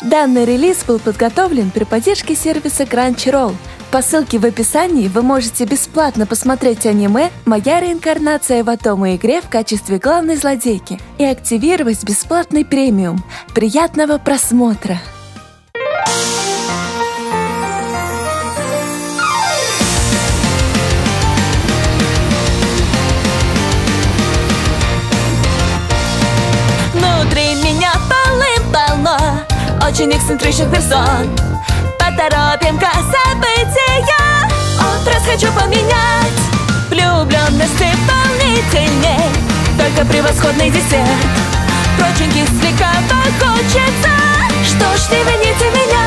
Данный релиз был подготовлен при поддержке сервиса Crunchyroll. По ссылке в описании вы можете бесплатно посмотреть аниме «Моя реинкарнация в Атому игре» в качестве главной злодейки и активировать бесплатный премиум. Приятного просмотра! Внутри меня полным-полно очень эксцентричных персон. Поторопим-ка события, образ хочу поменять. Влюбленности волнительней, только превосходный десерт. Впрочем, кисленького хочется, что ж не вините меня.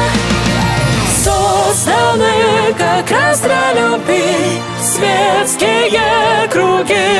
Созданы как раз для любви светские круги.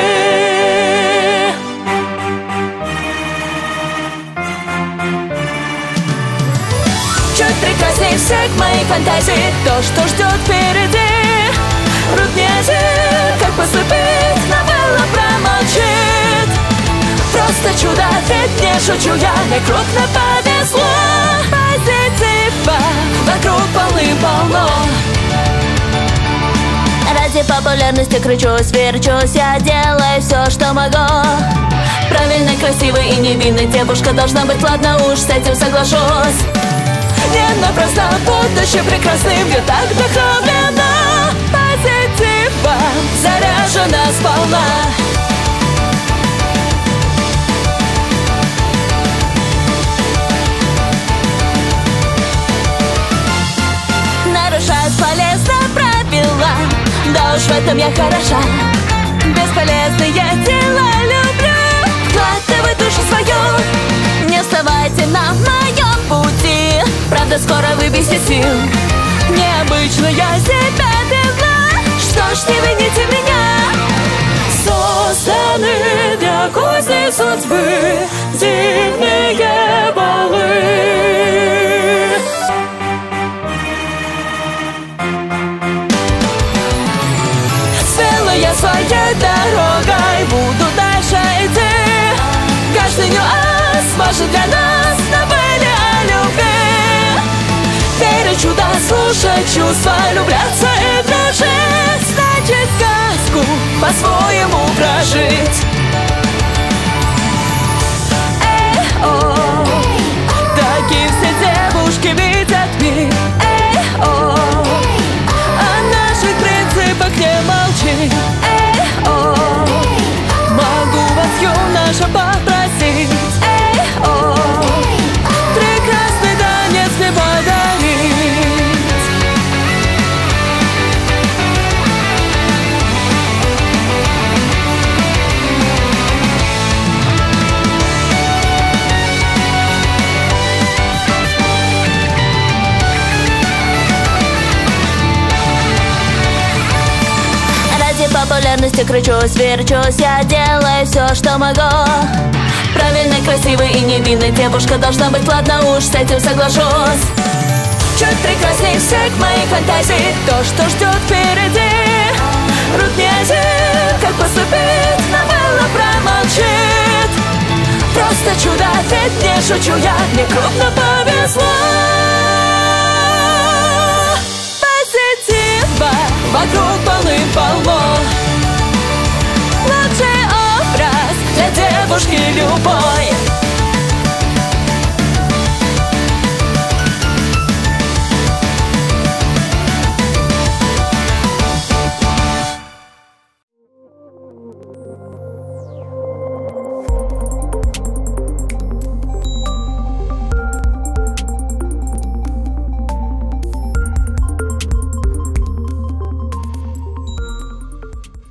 Чуть прекрасней всех моих фантазий то, что ждет впереди. Врут мне один, как поступить, новелла промолчит. Просто чудо, ведь не шучу я, мне крупно повезло. Позитива вокруг полным-полно. Ради популярности кручусь, верчусь, я делаю все, что могу. Правильной, красивой и невинной девушка должна быть, ладно уж, с этим соглашусь. Не напрасно будущее прекрасным я так вдохновлена. Позитивом заряжена сполна. Нарушать полезно правила, да уж в этом я хороша. Бесполезные дела люблю, вкладывай душу свою. Не вставайте на моем пути, правда скоро выбейся сил. Необычно я себя вела, что ж не вините меня. Созданы для козни судьбы зимние балы. Смело я своей дорогой буду дальше идти. Каждый нюанс может для нас новелле о любви. Верить в чудо, слушать чувства, влюбляться и дрожить. Значит сказку по-своему прожить. Эй-о, такие все девушки видят мир. Эй-о, о наших принципах не молчи. Эй-о, могу вас, юноша, попросить. Эй-о, прекрасный танец мне подарить. Ради популярности кручусь, верчусь, я делаю все, что могу. Правильной, красивой и невинной девушка должна быть, ладно уж, с этим соглашусь. Чуть прекрасней всех моих фантазий то, что ждет впереди. Врут мне один, как поступить, новелла промолчит. Просто чудо, ведь не шучу я, мне крупно повезло. Позитива вокруг полным-полно. Лучший образ для девушки любовь.